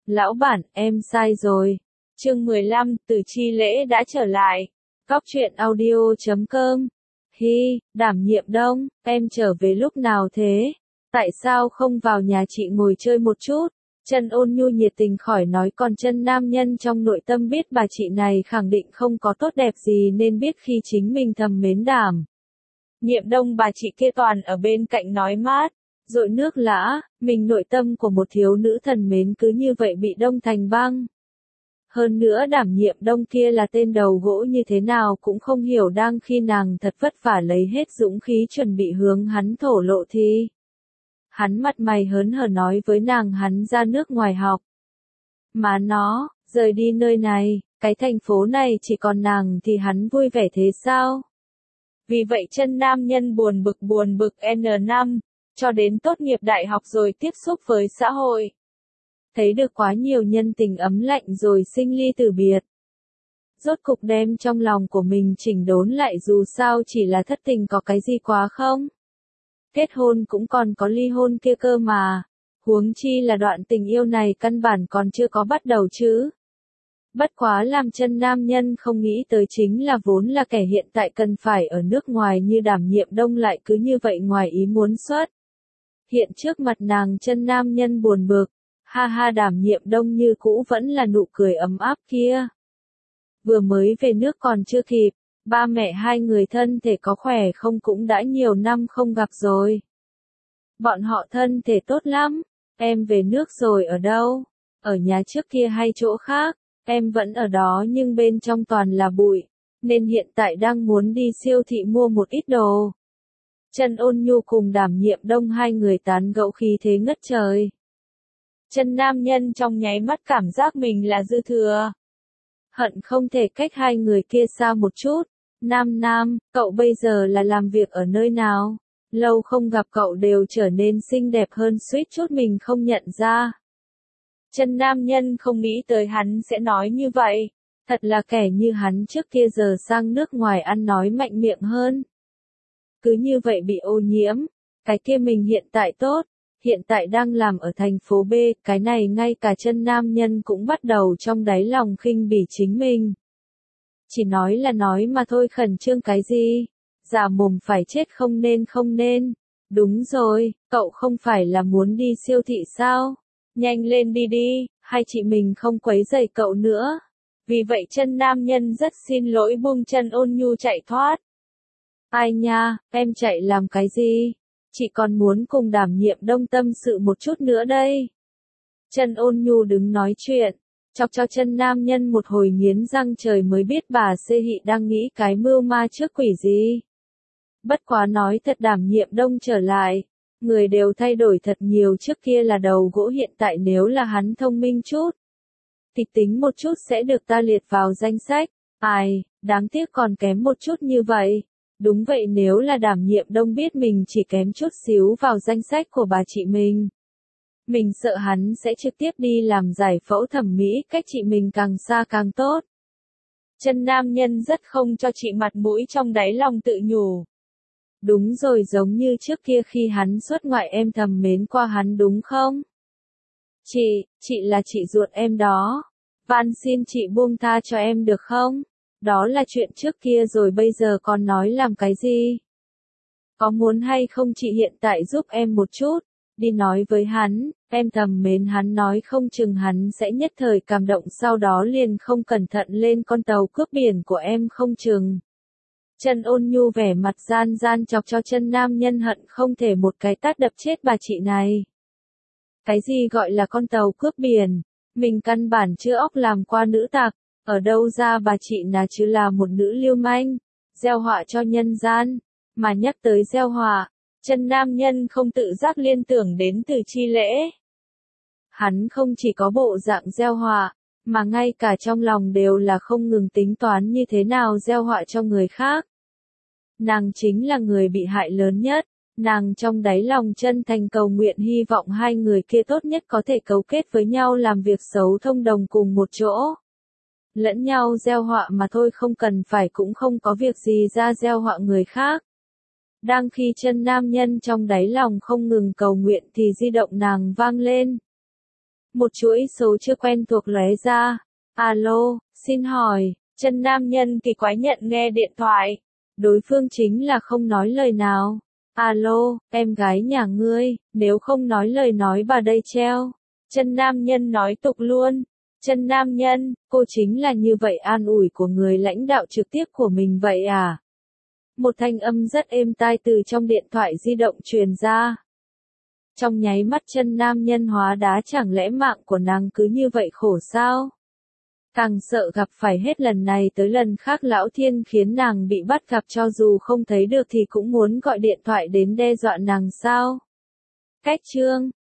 Lão bản, em sai rồi. Chương 15, Từ Chi Lễ đã trở lại. Góc truyện audio.com. Hi, đảm nhiệm Đông, em trở về lúc nào thế? Tại sao không vào nhà chị ngồi chơi một chút? Trần Ôn Nhu nhiệt tình khỏi nói, còn Trần nam nhân trong nội tâm biết bà chị này khẳng định không có tốt đẹp gì nên biết khi chính mình thầm mến Đảm Nhiệm Đông, bà chị kia toàn ở bên cạnh nói mát, dội nước lã, mình nội tâm của một thiếu nữ thần mến cứ như vậy bị đông thành băng. Hơn nữa Đảm Nhiệm Đông kia là tên đầu gỗ như thế nào cũng không hiểu, đang khi nàng thật vất vả lấy hết dũng khí chuẩn bị hướng hắn thổ lộ thì hắn mặt mày hớn hở nói với nàng hắn ra nước ngoài học. Mà nó, rời đi nơi này, cái thành phố này chỉ còn nàng thì hắn vui vẻ thế sao? Vì vậy Trần nam nhân buồn bực N5, cho đến tốt nghiệp đại học rồi tiếp xúc với xã hội. Thấy được quá nhiều nhân tình ấm lạnh rồi sinh ly tử biệt. Rốt cục đem trong lòng của mình chỉnh đốn lại, dù sao chỉ là thất tình có cái gì quá không? Kết hôn cũng còn có ly hôn kia cơ mà. Huống chi là đoạn tình yêu này căn bản còn chưa có bắt đầu chứ. Bất quá làm Trần nam nhân không nghĩ tới chính là vốn là kẻ hiện tại cần phải ở nước ngoài như Đảm Nhiệm Đông lại cứ như vậy ngoài ý muốn xuất hiện trước mặt nàng. Trần nam nhân buồn bực, ha ha, Đảm Nhiệm Đông như cũ vẫn là nụ cười ấm áp kia. Vừa mới về nước còn chưa kịp, ba mẹ hai người thân thể có khỏe không cũng đã nhiều năm không gặp rồi. Bọn họ thân thể tốt lắm. Em về nước rồi ở đâu? Ở nhà trước kia hay chỗ khác? Em vẫn ở đó nhưng bên trong toàn là bụi, nên hiện tại đang muốn đi siêu thị mua một ít đồ. Trần Ôn Nhu cùng Đảm Nhiệm Đông hai người tán gẫu khí thế ngất trời. Trần nam nhân trong nháy mắt cảm giác mình là dư thừa. Hận không thể cách hai người kia xa một chút. Nam, cậu bây giờ là làm việc ở nơi nào? Lâu không gặp cậu đều trở nên xinh đẹp hơn suýt chút mình không nhận ra. Trần nam nhân không nghĩ tới hắn sẽ nói như vậy. Thật là kẻ như hắn trước kia giờ sang nước ngoài ăn nói mạnh miệng hơn. Cứ như vậy bị ô nhiễm. Cái kia mình hiện tại tốt. Hiện tại đang làm ở thành phố B. Cái này ngay cả Trần nam nhân cũng bắt đầu trong đáy lòng khinh bỉ chính mình. Chỉ nói là nói mà thôi, khẩn trương cái gì? Giả mồm phải chết không nên. Đúng rồi, cậu không phải là muốn đi siêu thị sao? Nhanh lên đi, hay chị mình không quấy rầy cậu nữa. Vì vậy Trần nam nhân rất xin lỗi buông Trần Ôn Nhu chạy thoát. Ai nha, em chạy làm cái gì? Chị còn muốn cùng Đảm Nhiệm Đông tâm sự một chút nữa đây. Trần Ôn Nhu đứng nói chuyện, chọc cho Trần nam nhân một hồi nghiến răng, trời mới biết bà Xê Hị đang nghĩ cái mưu ma trước quỷ gì. Bất quá nói thật, Đảm Nhiệm Đông trở lại, người đều thay đổi thật nhiều, trước kia là đầu gỗ, hiện tại nếu là hắn thông minh chút, kịch tính một chút sẽ được ta liệt vào danh sách. Ai, đáng tiếc còn kém một chút như vậy. Đúng vậy, nếu là Đảm Nhiệm Đông biết mình chỉ kém chút xíu vào danh sách của bà chị mình sợ hắn sẽ trực tiếp đi làm giải phẫu thẩm mỹ, cách chị mình càng xa càng tốt. Trần nam nhân rất không cho chị mặt mũi, trong đáy lòng tự nhủ. Đúng rồi, giống như trước kia khi hắn xuất ngoại em thầm mến qua hắn đúng không? Chị là chị ruột em đó. Van xin chị buông tha cho em được không? Đó là chuyện trước kia rồi, bây giờ còn nói làm cái gì? Có muốn hay không chị hiện tại giúp em một chút? Đi nói với hắn, em thầm mến hắn, nói không chừng hắn sẽ nhất thời cảm động, sau đó liền không cẩn thận lên con tàu cướp biển của em không chừng. Trần Ôn Nhu vẻ mặt gian chọc cho Trần nam nhân hận không thể một cái tát đập chết bà chị này. Cái gì gọi là con tàu cướp biển? Mình căn bản chưa óc làm qua nữ tặc, ở đâu ra bà chị nào chứ là một nữ lưu manh, gieo họa cho nhân gian. Mà nhắc tới gieo họa, Trần nam nhân không tự giác liên tưởng đến Từ Chi Lễ. Hắn không chỉ có bộ dạng gieo họa, mà ngay cả trong lòng đều là không ngừng tính toán như thế nào gieo họa cho người khác. Nàng chính là người bị hại lớn nhất. Nàng trong đáy lòng chân thành cầu nguyện hy vọng hai người kia tốt nhất có thể cấu kết với nhau làm việc xấu, thông đồng cùng một chỗ. Lẫn nhau gieo họa mà thôi, không cần phải cũng không có việc gì ra gieo họa người khác. Đang khi Trần nam nhân trong đáy lòng không ngừng cầu nguyện thì di động nàng vang lên. Một chuỗi số chưa quen thuộc lóe ra. Alo, xin hỏi, chân nam nhân kỳ quái nhận nghe điện thoại. Đối phương chính là không nói lời nào. Alo, em gái nhà ngươi, nếu không nói lời nói bà đây treo. Chân nam nhân nói tục luôn. Chân nam nhân, cô chính là như vậy an ủi của người lãnh đạo trực tiếp của mình vậy à? Một thanh âm rất êm tai từ trong điện thoại di động truyền ra. Trong nháy mắt chân nam nhân hóa đá, chẳng lẽ mạng của nàng cứ như vậy khổ sao? Càng sợ gặp phải hết lần này tới lần khác lão thiên khiến nàng bị bắt gặp, cho dù không thấy được thì cũng muốn gọi điện thoại đến đe dọa nàng sao? Cách chương